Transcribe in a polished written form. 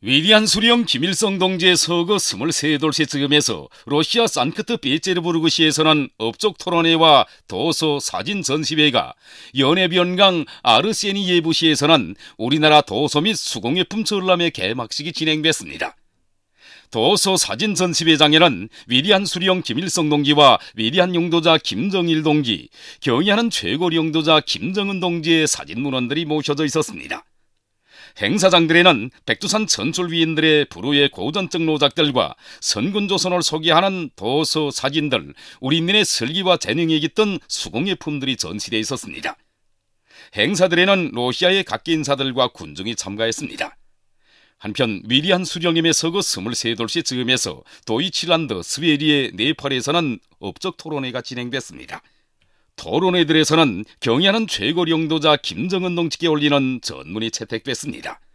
위대한 수령 김일성 동지의 서거 23돌째 즈음에서 러시아 산크트페테르부르크시에서는 업적 토론회와 도서 사진 전시회가, 연해변강 아르세니 예부시에서는 우리나라 도서 및 수공예품 전람회 개막식이 진행됐습니다. 도서 사진 전시회장에는 위대한 수령 김일성 동지와 위대한 용도자 김정일 동지, 경의하는 최고 용도자 김정은 동지의 사진 문헌들이 모셔져 있었습니다. 행사장들에는 백두산 전출위인들의 불후의 고전적 노작들과 선군조선을 소개하는 도서 사진들, 우리인민의 설기와 재능이 깃든 수공예품들이 전시되어 있었습니다. 행사들에는 러시아의 각계 인사들과 군중이 참가했습니다. 한편 위대한 수령님의 서거 23돌째 즈음에서 도이칠란드, 스웨리의 네팔에서는 업적 토론회가 진행됐습니다. 토론회들에서는 경의하는 최고領도자 김정은 동지께 올리는 전문이 채택됐습니다.